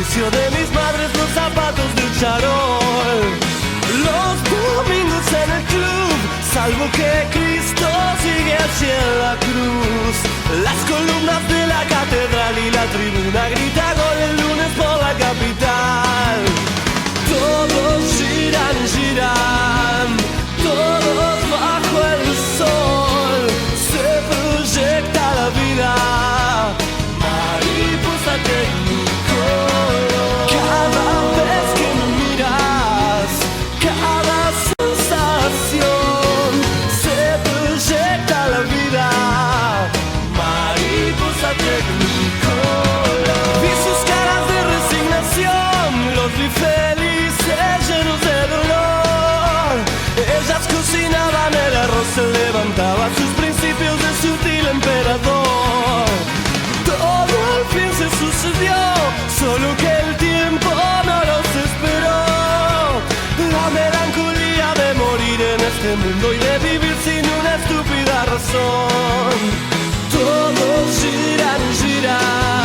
sucio de mis madres, los zapatos de charol. Los domingos en el club, salvo que Cristo sigue allí en la cruz. Las columnas de la catedral y la tribuna grita gol el lunes por la capital. Todos giran, giran, todos bajo el sol. Se proyecta la vida, mariposa tecnicolor. Cada vez que me miras, cada sensación, se proyecta la vida, mariposa tecnicolor. Vi sus caras de resignación, los vi felices, llenos de dolor. Ellas cocinaban el arroz, se levantaban sus principios de sutil emperador. Todo al fin se sucedió, solo que el tiempo no los esperó. La melancolía de morir en este mundo y de vivir sin una estúpida razón. Todos giran, giran,